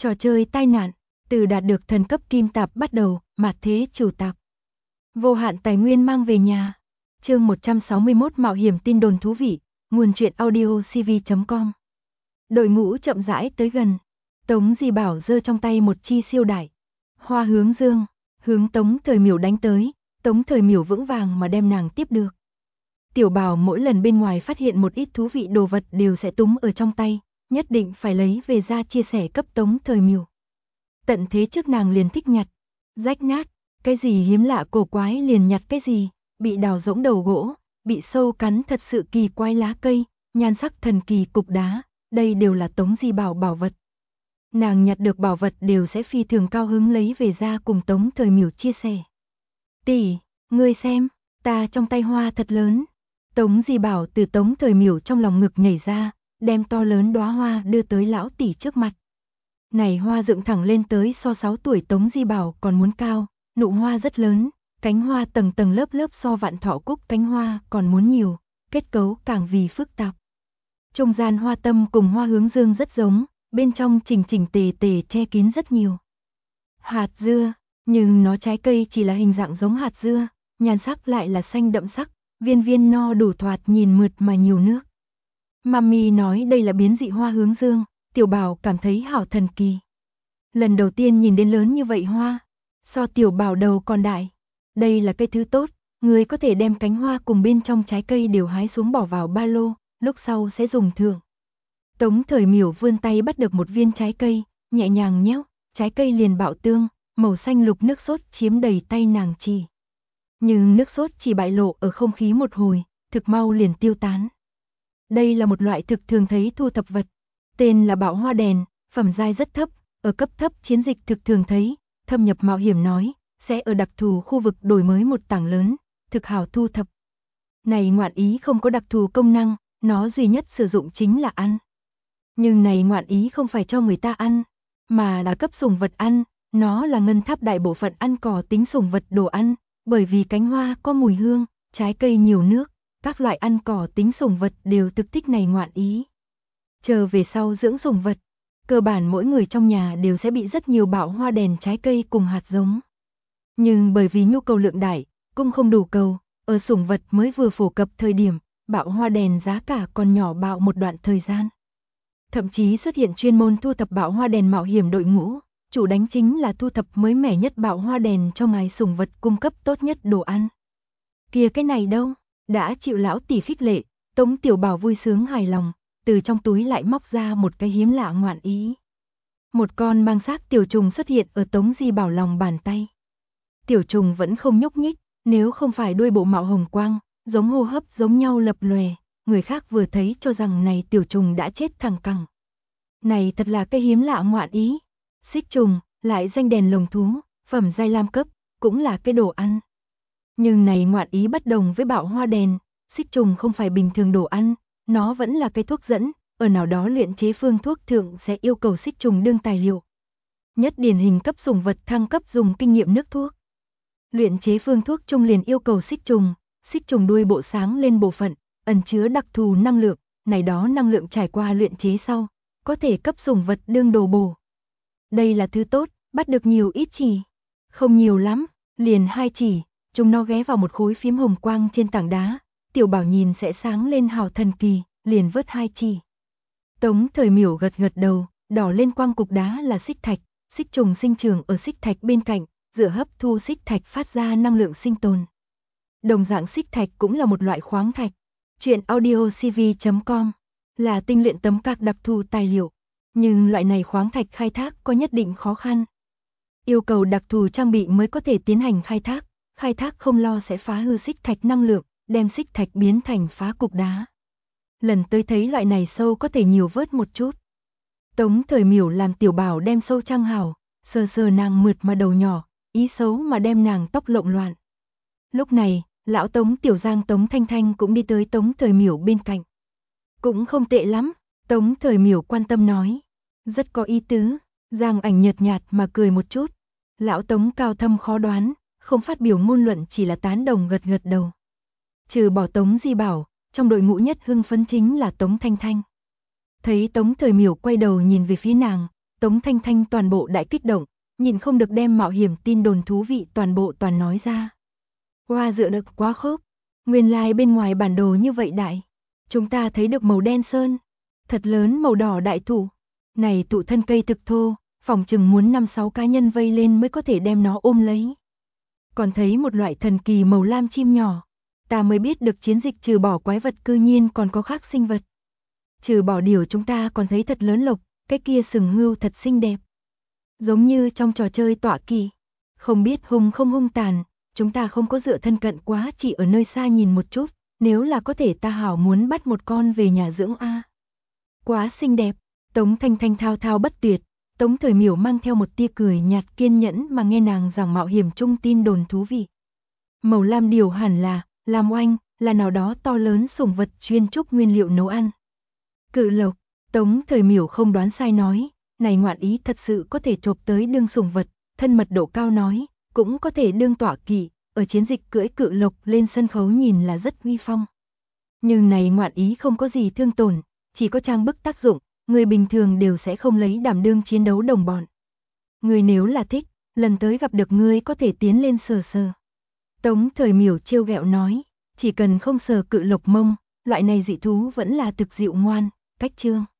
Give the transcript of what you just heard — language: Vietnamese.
Trò chơi tai nạn, từ đạt được thần cấp kim tạp bắt đầu, mạt thế chủ tạp. Vô hạn tài nguyên mang về nhà. Chương 161 mạo hiểm tin đồn thú vị, nguồn truyện audio cv.com. Đội ngũ chậm rãi tới gần. Tống Di Bảo giơ trong tay một chi siêu đại hoa hướng dương, hướng Tống Thời Miểu đánh tới. Tống Thời Miểu vững vàng mà đem nàng tiếp được. Tiểu Bảo mỗi lần bên ngoài phát hiện một ít thú vị đồ vật đều sẽ túm ở trong tay, nhất định phải lấy về ra chia sẻ cấp Tống Thời Miểu. Tận thế trước nàng liền thích nhặt, rách nát, cái gì hiếm lạ cổ quái liền nhặt cái gì, bị đào rỗng đầu gỗ, bị sâu cắn thật sự kỳ quái lá cây, nhan sắc thần kỳ cục đá, đây đều là Tống Di Bảo bảo vật. Nàng nhặt được bảo vật đều sẽ phi thường cao hứng lấy về ra cùng Tống Thời Miểu chia sẻ. Tỷ, ngươi xem, ta trong tay hoa thật lớn. Tống Di Bảo từ Tống Thời Miểu trong lòng ngực nhảy ra, đem to lớn đóa hoa đưa tới lão tỷ trước mặt. Này hoa dựng thẳng lên tới so 6 tuổi Tống Di Bảo còn muốn cao, nụ hoa rất lớn, cánh hoa tầng tầng lớp lớp so Vạn Thọ Cúc cánh hoa còn muốn nhiều, kết cấu càng vì phức tạp. Trung gian hoa tâm cùng hoa hướng dương rất giống, bên trong chỉnh chỉnh tề tề che kín rất nhiều hạt dưa, nhưng nó trái cây chỉ là hình dạng giống hạt dưa, nhan sắc lại là xanh đậm sắc, viên viên no đủ thoạt nhìn mượt mà nhiều nước. Mami nói đây là biến dị hoa hướng dương, Tiểu Bảo cảm thấy hảo thần kỳ. Lần đầu tiên nhìn đến lớn như vậy hoa, so Tiểu Bảo đầu còn đại. Đây là cây thứ tốt, người có thể đem cánh hoa cùng bên trong trái cây đều hái xuống bỏ vào ba lô, lúc sau sẽ dùng thường. Tống Thời Miểu vươn tay bắt được một viên trái cây, nhẹ nhàng nhéo, trái cây liền bạo tương, màu xanh lục nước sốt chiếm đầy tay nàng chỉ. Nhưng nước sốt chỉ bại lộ ở không khí một hồi, thực mau liền tiêu tán. Đây là một loại thực thường thấy thu thập vật, tên là bạo hoa đèn, phẩm giai rất thấp, ở cấp thấp chiến dịch thực thường thấy, thâm nhập mạo hiểm nói, sẽ ở đặc thù khu vực đổi mới một tảng lớn, thực hảo thu thập. Này ngoạn ý không có đặc thù công năng, nó duy nhất sử dụng chính là ăn. Nhưng này ngoạn ý không phải cho người ta ăn, mà là cấp sủng vật ăn, nó là ngân tháp đại bộ phận ăn cỏ tính sủng vật đồ ăn, bởi vì cánh hoa có mùi hương, trái cây nhiều nước, các loại ăn cỏ tính sủng vật đều thực thích này ngoạn ý. Chờ về sau dưỡng sủng vật, cơ bản mỗi người trong nhà đều sẽ bị rất nhiều bạo hoa đèn trái cây cùng hạt giống. Nhưng bởi vì nhu cầu lượng đại, cung không đủ cầu, ở sủng vật mới vừa phổ cập thời điểm, bạo hoa đèn giá cả còn nhỏ bạo một đoạn thời gian. Thậm chí xuất hiện chuyên môn thu thập bạo hoa đèn mạo hiểm đội ngũ, chủ đánh chính là thu thập mới mẻ nhất bạo hoa đèn cho ngài sủng vật cung cấp tốt nhất đồ ăn. Kìa cái này đâu, đã chịu lão tỷ khích lệ, Tống Tiểu Bảo vui sướng hài lòng, từ trong túi lại móc ra một cái hiếm lạ ngoạn ý. Một con mang xác tiểu trùng xuất hiện ở Tống Di Bảo lòng bàn tay. Tiểu trùng vẫn không nhúc nhích, nếu không phải đuôi bộ mạo hồng quang, giống hô hấp giống nhau lập lòe, người khác vừa thấy cho rằng này tiểu trùng đã chết thẳng cẳng. Này thật là cái hiếm lạ ngoạn ý. Xích trùng, lại danh đèn lồng thú, phẩm giai lam cấp, cũng là cái đồ ăn. Nhưng này ngoạn ý bất đồng với bạo hoa đèn, xích trùng không phải bình thường đồ ăn, nó vẫn là cái thuốc dẫn, ở nào đó luyện chế phương thuốc thượng sẽ yêu cầu xích trùng đương tài liệu. Nhất điển hình cấp sủng vật thăng cấp dùng kinh nghiệm nước thuốc. Luyện chế phương thuốc chung liền yêu cầu xích trùng đuôi bộ sáng lên bộ phận, ẩn chứa đặc thù năng lượng, này đó năng lượng trải qua luyện chế sau, có thể cấp sủng vật đương đồ bổ. Đây là thứ tốt, bắt được nhiều ít chỉ. Không nhiều lắm, liền 2 chỉ, chúng nó ghé vào một khối phím hồng quang trên tảng đá, Tiểu Bảo nhìn sẽ sáng lên hào thần kỳ, liền vớt 2 chỉ. Tống Thời Miểu gật gật đầu, đỏ lên quang cục đá là xích thạch, xích trùng sinh trưởng ở xích thạch bên cạnh, dựa hấp thu xích thạch phát ra năng lượng sinh tồn. Đồng dạng xích thạch cũng là một loại khoáng thạch. Truyện audio cv.com là tinh luyện tấm cạc đặc thù tài liệu, nhưng loại này khoáng thạch khai thác có nhất định khó khăn. Yêu cầu đặc thù trang bị mới có thể tiến hành khai thác không lo sẽ phá hư xích thạch năng lượng, đem xích thạch biến thành phá cục đá. Lần tới thấy loại này sâu có thể nhiều vớt một chút. Tống Thời Miểu làm Tiểu Bảo đem sâu trang hảo, sờ sờ nàng mượt mà đầu nhỏ, ý xấu mà đem nàng tóc lộn loạn. Lúc này, lão Tống Tiểu Giang Tống Thanh Thanh cũng đi tới Tống Thời Miểu bên cạnh. Cũng không tệ lắm, Tống Thời Miểu quan tâm nói. Rất có ý tứ, Giang Ảnh nhợt nhạt mà cười một chút. Lão Tống cao thâm khó đoán, không phát biểu ngôn luận chỉ là tán đồng gật gật đầu. Trừ bỏ Tống Di Bảo, trong đội ngũ nhất hưng phấn chính là Tống Thanh Thanh. Thấy Tống Thời Miểu quay đầu nhìn về phía nàng, Tống Thanh Thanh toàn bộ đại kích động, nhìn không được đem mạo hiểm tin đồn thú vị toàn nói ra. Hoa dựa được quá khớp, nguyên lai bên ngoài bản đồ như vậy đại. Chúng ta thấy được màu đen sơn, thật lớn màu đỏ đại thụ. Này tụ thân cây thực thô, phòng chừng muốn 5-6 cá nhân vây lên mới có thể đem nó ôm lấy. Còn thấy một loại thần kỳ màu lam chim nhỏ. Ta mới biết được chiến dịch trừ bỏ quái vật cư nhiên còn có khác sinh vật. Trừ bỏ điều chúng ta còn thấy thật lớn lộc, cái kia sừng hươu thật xinh đẹp. Giống như trong trò chơi tọa kỵ. Không biết hung không hung tàn, chúng ta không có dựa thân cận quá, chỉ ở nơi xa nhìn một chút, nếu là có thể ta hảo muốn bắt một con về nhà dưỡng a. Quá xinh đẹp, Tống Thanh Thanh thao thao bất tuyệt, Tống Thời Miểu mang theo một tia cười nhạt kiên nhẫn mà nghe nàng giảng mạo hiểm trung tin đồn thú vị. Màu lam điều hẳn là, lam oanh, là nào đó to lớn sủng vật chuyên trúc nguyên liệu nấu ăn. Cự lộc, Tống Thời Miểu không đoán sai nói, này ngoạn ý thật sự có thể chộp tới đương sủng vật, thân mật độ cao nói, cũng có thể đương tọa kỵ, ở chiến dịch cưỡi cự lộc lên sân khấu nhìn là rất uy phong. Nhưng này ngoạn ý không có gì thương tổn, chỉ có trang bức tác dụng, người bình thường đều sẽ không lấy đảm đương chiến đấu đồng bọn. Người nếu là thích, lần tới gặp được ngươi có thể tiến lên sờ sờ. Tống Thời Miểu trêu ghẹo nói, chỉ cần không sờ cự lộc mông, loại này dị thú vẫn là thực dịu ngoan, cách chương.